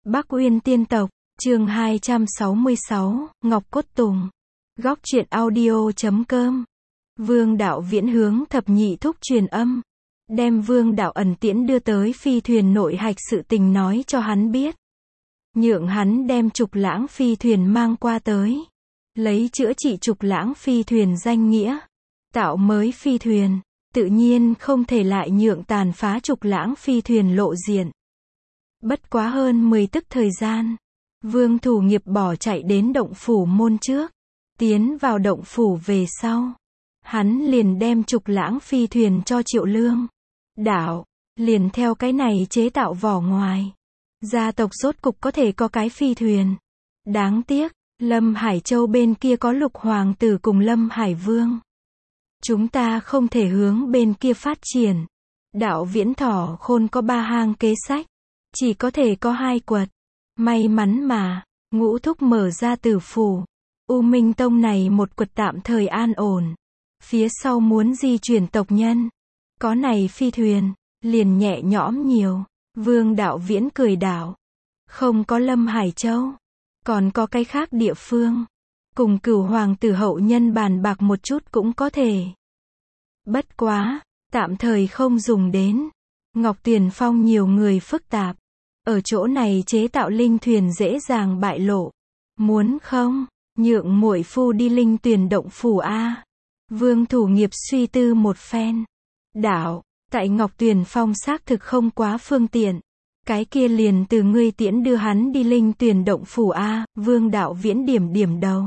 Bắc Uyên Tiên Tộc, chương 266, Ngọc Cốt Tùng. Góc truyện audio.com. Vương Đạo Viễn hướng thập nhị thúc truyền âm, đem Vương Đạo Ẩn tiễn đưa tới phi thuyền nội hạch sự tình nói cho hắn biết. Nhượng hắn đem Trục Lãng phi thuyền mang qua tới, lấy chữa trị Trục Lãng phi thuyền danh nghĩa, tạo mới phi thuyền, tự nhiên không thể lại nhượng tàn phá Trục Lãng phi thuyền lộ diện. Bất quá hơn 10 tức thời gian, Vương Thủ Nghiệp bỏ chạy đến động phủ môn trước, tiến vào động phủ về sau, hắn liền đem Trục Lãng phi thuyền cho Triệu Lương. Đạo, liền theo cái này chế tạo vỏ ngoài, gia tộc rốt cục có thể có cái phi thuyền. Đáng tiếc, Lâm Hải Châu bên kia có Lục Hoàng tử cùng Lâm Hải Vương. Chúng ta không thể hướng bên kia phát triển. Đạo Viễn Thỏ Khôn có 3 hang kế sách, chỉ có thể có 2 quật. May mắn mà, Ngũ Thúc mở ra tử phủ, U Minh Tông này một quật tạm thời an ổn. Phía sau muốn di chuyển tộc nhân, có này phi thuyền, liền nhẹ nhõm nhiều. Vương Đạo Viễn cười đảo, không có Lâm Hải Châu, còn có cái khác địa phương, cùng Cửu Hoàng tử hậu nhân bàn bạc một chút cũng có thể. Bất quá, tạm thời không dùng đến. Ngọc Tuyền Phong nhiều người phức tạp, ở chỗ này chế tạo linh thuyền dễ dàng bại lộ. Muốn không, nhượng muội phu đi linh tuyền động phủ a. Vương Thủ Nghiệp suy tư một phen. Đạo, tại Ngọc Tuyền Phong xác thực không quá phương tiện. Cái kia liền từ ngươi tiễn đưa hắn đi linh tuyền động phủ a. Vương Đạo Viễn điểm đầu.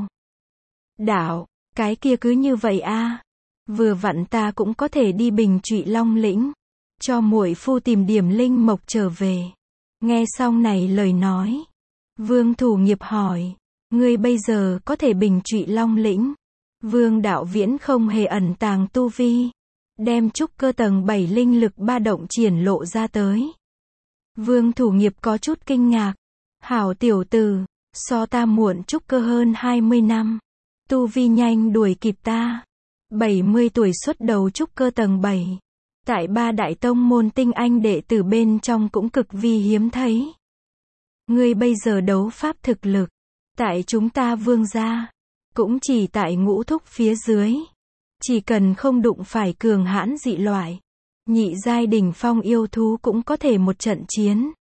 Đạo, cái kia cứ như vậy a. Vừa vặn ta cũng có thể đi Bình Trụy Long lĩnh, cho muội phu tìm điểm linh mộc trở về. Nghe xong này lời nói, Vương Thủ Nghiệp hỏi, ngươi bây giờ có thể Bình Trụy Long lĩnh? Vương Đạo Viễn không hề ẩn tàng tu vi, đem trúc cơ tầng 7 linh lực ba động triển lộ ra tới. Vương Thủ Nghiệp có chút kinh ngạc, hảo tiểu tử, so ta muộn trúc cơ hơn 20 năm, tu vi nhanh đuổi kịp ta. 70 tuổi xuất đầu trúc cơ tầng 7. Tại 3 đại tông môn tinh anh đệ tử bên trong cũng cực vi hiếm thấy. Ngươi bây giờ đấu pháp thực lực, tại chúng ta Vương gia, cũng chỉ tại Ngũ Thúc phía dưới. Chỉ cần không đụng phải cường hãn dị loại, nhị giai đỉnh phong yêu thú cũng có thể một trận chiến.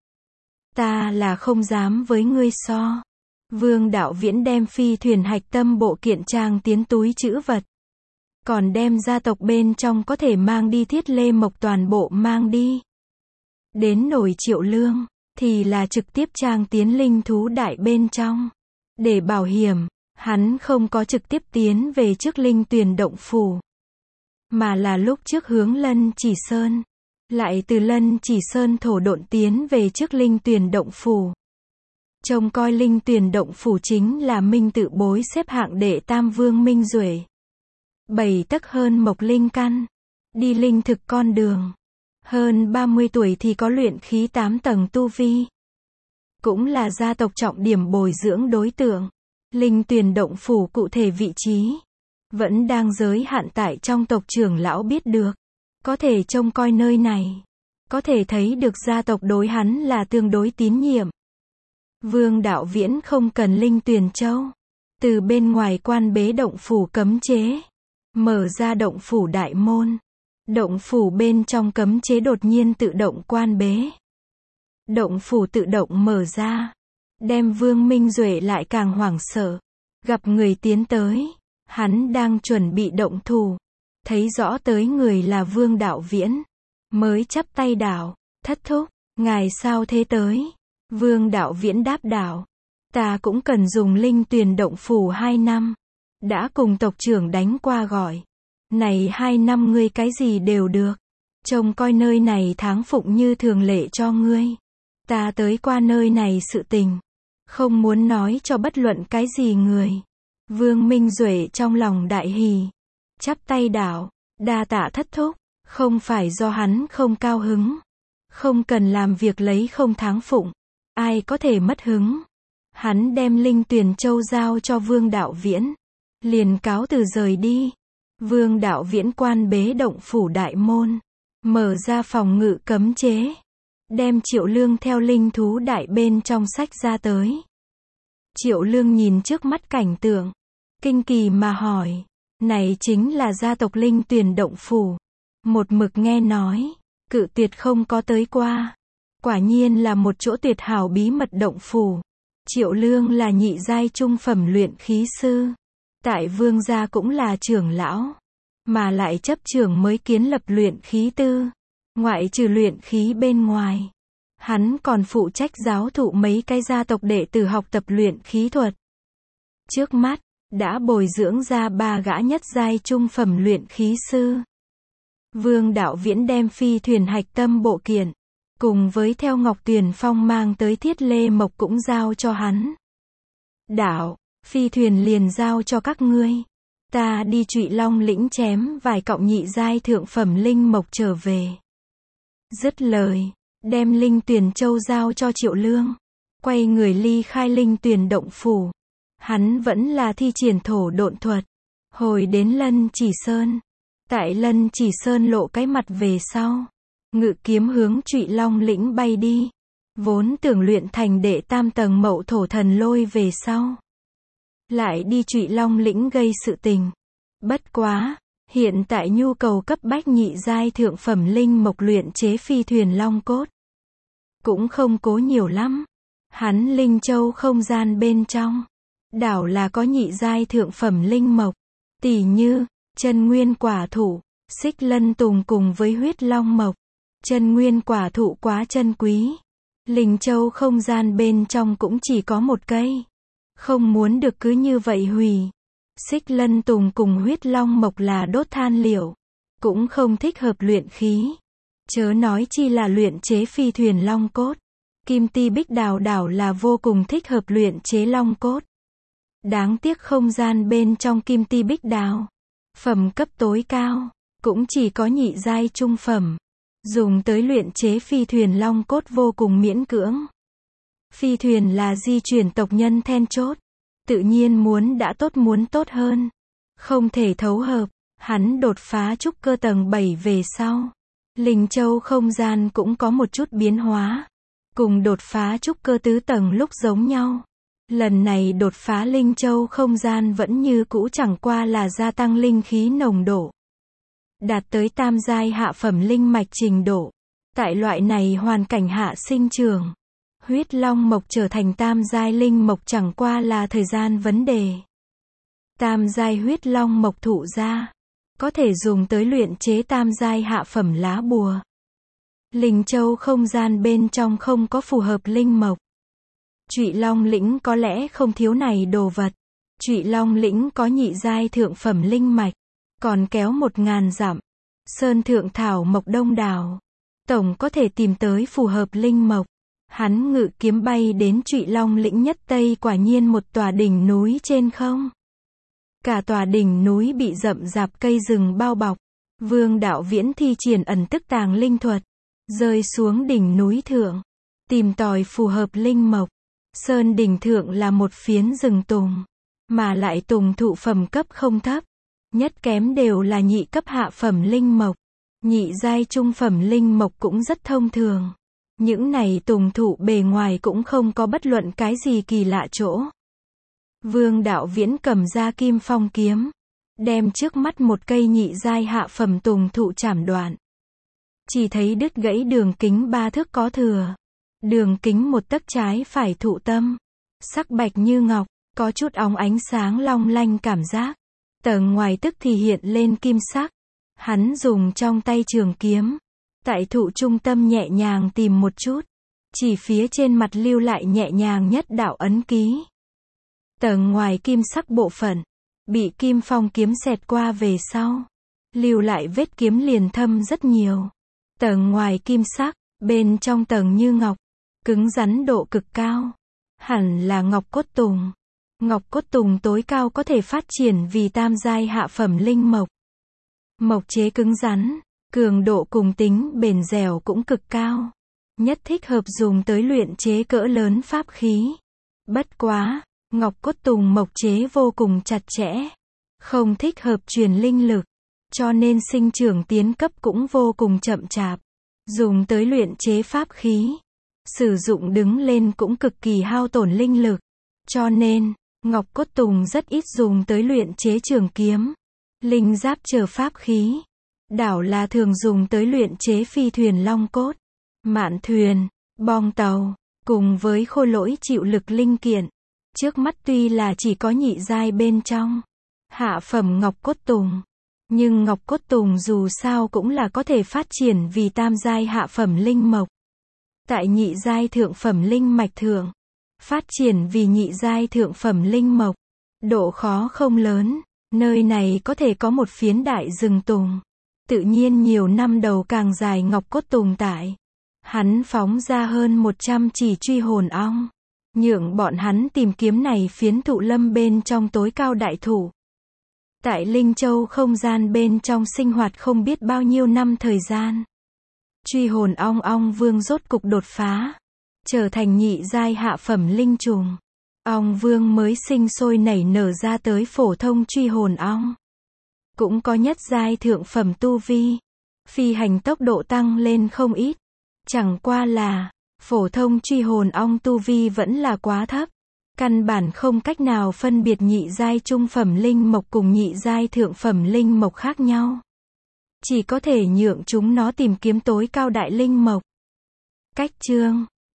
Ta là không dám với ngươi so. Vương Đạo Viễn đem phi thuyền hạch tâm bộ kiện trang tiến túi trữ vật, còn đem gia tộc bên trong có thể mang đi thiết lê mộc toàn bộ mang đi. Đến nổi Triệu Lương, thì là trực tiếp trang tiến linh thú đại bên trong. Để bảo hiểm, hắn không có trực tiếp tiến về trước linh tuyền động phủ, mà là lúc trước hướng Lân Chỉ Sơn, lại từ Lân Chỉ Sơn thổ độn tiến về trước linh tuyền động phủ. Trông coi linh tuyền động phủ chính là Minh Tự Bối xếp hạng đệ tam vương Minh Duệ. 7 tấc hơn mộc linh căn, đi linh thực con đường. Hơn 30 tuổi thì có luyện khí 8 tầng tu vi. Cũng là gia tộc trọng điểm bồi dưỡng đối tượng. Linh tuyền động phủ cụ thể vị trí, vẫn đang giới hạn tại trong tộc trưởng lão biết được. Có thể trông coi nơi này, có thể thấy được gia tộc đối hắn là tương đối tín nhiệm. Vương Đạo Viễn không cần linh tuyền châu, từ bên ngoài quan bế động phủ cấm chế, mở ra động phủ đại môn. Động phủ bên trong cấm chế đột nhiên tự động quan bế. Động phủ tự động mở ra, đem Vương Minh Duệ lại càng hoảng sợ. Gặp người tiến tới, hắn đang chuẩn bị động thủ, thấy rõ tới người là Vương Đạo Viễn, mới chắp tay đảo, thất thúc, ngài sao thế tới? Vương Đạo Viễn đáp đảo, ta cũng cần dùng linh tuyền động phủ 2 năm, đã cùng tộc trưởng đánh qua gọi. Này 2 năm ngươi cái gì đều được, trông coi nơi này tháng phụng như thường lệ cho ngươi. Ta tới qua nơi này sự tình, không muốn nói cho bất luận cái gì người. Vương Minh Duệ trong lòng đại hỉ, chắp tay đảo, đa tạ thất thúc, không phải do hắn không cao hứng, không cần làm việc lấy không tháng phụng, ai có thể mất hứng. Hắn đem linh tuyền châu giao cho Vương Đạo Viễn, liền cáo từ rời đi. Vương Đạo Viễn quan bế động phủ đại môn, mở ra phòng ngự cấm chế, đem Triệu Lương theo linh thú đại bên trong sách ra tới. Triệu Lương nhìn trước mắt cảnh tượng, kinh kỳ mà hỏi, này chính là gia tộc Linh Tuyền động phủ. Một mực nghe nói, cự tuyệt không có tới qua. Quả nhiên là một chỗ tuyệt hảo bí mật động phủ. Triệu Lương là nhị giai trung phẩm luyện khí sư. Tại Vương gia cũng là trưởng lão. Mà lại chấp trưởng mới kiến lập luyện khí tư. Ngoại trừ luyện khí bên ngoài. Hắn còn phụ trách giáo thụ mấy cái gia tộc đệ tử học tập luyện khí thuật. Trước mắt, đã bồi dưỡng ra 3 gã nhất giai trung phẩm luyện khí sư. Vương Đạo Viễn đem phi thuyền hạch tâm bộ kiện, cùng với theo Ngọc Tuyền Phong mang tới thiết lê mộc cũng giao cho hắn. Đạo, phi thuyền liền giao cho các ngươi. Ta đi Trụy Long lĩnh chém vài cọng nhị giai thượng phẩm linh mộc trở về. Dứt lời, đem Linh Tuyền Châu giao cho Triệu Lương. Quay người ly khai Linh Tuyền động phủ. Hắn vẫn là thi triển thổ độn thuật. Hồi đến Lân Chỉ Sơn. Tại Lân Chỉ Sơn lộ cái mặt về sau. Ngự kiếm hướng Trụy Long lĩnh bay đi. Vốn tưởng luyện thành đệ tam tầng mậu thổ thần lôi về sau. Lại đi Trụy Long lĩnh gây sự tình. Bất quá, hiện tại nhu cầu cấp bách nhị giai thượng phẩm linh mộc luyện chế phi thuyền long cốt. Cũng không cố nhiều lắm. Hắn Linh Châu không gian bên trong. Đảo là có nhị giai thượng phẩm linh mộc. Tỉ như, chân nguyên quả thụ, xích lân tùng cùng với huyết long mộc. Chân nguyên quả thụ quá chân quý. Linh Châu không gian bên trong cũng chỉ có một cây. Không muốn được cứ như vậy hủy. Xích lân tùng cùng huyết long mộc là đốt than liệu. Cũng không thích hợp luyện khí. Chớ nói chi là luyện chế phi thuyền long cốt. Kim ti bích đào đảo là vô cùng thích hợp luyện chế long cốt. Đáng tiếc không gian bên trong kim ti bích đào. Phẩm cấp tối cao. Cũng chỉ có nhị giai trung phẩm. Dùng tới luyện chế phi thuyền long cốt vô cùng miễn cưỡng. Phi thuyền là di chuyển tộc nhân then chốt. Tự nhiên muốn tốt hơn. Không thể thấu hợp. Hắn đột phá trúc cơ tầng 7 về sau. Linh Châu không gian cũng có một chút biến hóa. Cùng đột phá trúc cơ tứ tầng lúc giống nhau. Lần này đột phá Linh Châu không gian vẫn như cũ chẳng qua là gia tăng linh khí nồng độ. Đạt tới tam giai hạ phẩm linh mạch trình độ. Tại loại này hoàn cảnh hạ sinh trưởng. Huyết long mộc trở thành tam giai linh mộc chẳng qua là thời gian vấn đề. Tam giai huyết long mộc thụ ra. Có thể dùng tới luyện chế tam giai hạ phẩm lá bùa. Linh Châu không gian bên trong không có phù hợp linh mộc. Trụy Long lĩnh có lẽ không thiếu này đồ vật. Trụy Long lĩnh có nhị giai thượng phẩm linh mạch. Còn kéo 1000 dặm. Sơn thượng thảo mộc đông đảo. Tổng có thể tìm tới phù hợp linh mộc. Hắn ngự kiếm bay đến Trụy Long lĩnh nhất tây quả nhiên một tòa đỉnh núi trên không. Cả tòa đỉnh núi bị rậm rạp cây rừng bao bọc. Vương Đạo Viễn thi triển ẩn tức tàng linh thuật. Rơi xuống đỉnh núi thượng. Tìm tòi phù hợp linh mộc. Sơn đỉnh thượng là một phiến rừng tùng. Mà lại tùng thụ phẩm cấp không thấp. Nhất kém đều là nhị cấp hạ phẩm linh mộc. Nhị giai trung phẩm linh mộc cũng rất thông thường. Những này tùng thụ bề ngoài cũng không có bất luận cái gì kỳ lạ chỗ. Vương Đạo Viễn cầm ra Kim Phong kiếm. Đem trước mắt một cây nhị giai hạ phẩm tùng thụ chảm đoạn. Chỉ thấy đứt gãy đường kính 3 thước có thừa. Đường kính 1 tấc trái phải thụ tâm. Sắc bạch như ngọc, có chút óng ánh sáng long lanh cảm giác. Tầng ngoài tức thì hiện lên kim sắc. Hắn dùng trong tay trường kiếm. Tại thụ trung tâm nhẹ nhàng tìm một chút. Chỉ phía trên mặt lưu lại nhẹ nhàng nhất đạo ấn ký. Tầng ngoài kim sắc bộ phận. Bị Kim Phong kiếm xẹt qua về sau. Lưu lại vết kiếm liền thâm rất nhiều. Tầng ngoài kim sắc, bên trong tầng như ngọc. Cứng rắn độ cực cao. Hẳn là ngọc cốt tùng. Ngọc cốt tùng tối cao có thể phát triển vì tam giai hạ phẩm linh mộc. Mộc chế cứng rắn, cường độ cùng tính bền dẻo cũng cực cao. Nhất thích hợp dùng tới luyện chế cỡ lớn pháp khí. Bất quá, ngọc cốt tùng mộc chế vô cùng chặt chẽ. Không thích hợp truyền linh lực. Cho nên sinh trưởng tiến cấp cũng vô cùng chậm chạp. dùng tới luyện chế pháp khí. Sử dụng đứng lên cũng cực kỳ hao tổn linh lực. Cho nên, ngọc cốt tùng rất ít dùng tới luyện chế trường kiếm, linh giáp chờ pháp khí. Đảo là thường dùng tới luyện chế phi thuyền long cốt, mạn thuyền, bong tàu, cùng với khôi lỗi chịu lực linh kiện. Trước mắt tuy là chỉ có nhị giai bên trong hạ phẩm ngọc cốt tùng, nhưng ngọc cốt tùng dù sao cũng là có thể phát triển vì tam giai hạ phẩm linh mộc. Tại nhị giai thượng phẩm linh mạch thượng, phát triển vì nhị giai thượng phẩm linh mộc, độ khó không lớn, nơi này có thể có một phiến đại rừng tùng. Tự nhiên nhiều năm đầu càng dài ngọc cốt tùng tại. Hắn phóng ra hơn 100 chỉ truy hồn ong, nhượng bọn hắn tìm kiếm này phiến thụ lâm bên trong tối cao đại thụ. Tại Linh Châu không gian bên trong sinh hoạt không biết bao nhiêu năm thời gian. Truy hồn ong ong vương rốt cục đột phá, trở thành nhị giai hạ phẩm linh trùng. Ong vương mới sinh sôi nảy nở ra tới phổ thông truy hồn ong. Cũng có nhất giai thượng phẩm tu vi. Phi hành tốc độ tăng lên không ít. Chẳng qua là, phổ thông truy hồn ong tu vi vẫn là quá thấp. Căn bản không cách nào phân biệt nhị giai trung phẩm linh mộc cùng nhị giai thượng phẩm linh mộc khác nhau. Chỉ có thể nhượng chúng nó tìm kiếm tối cao đại linh mộc. Cách chương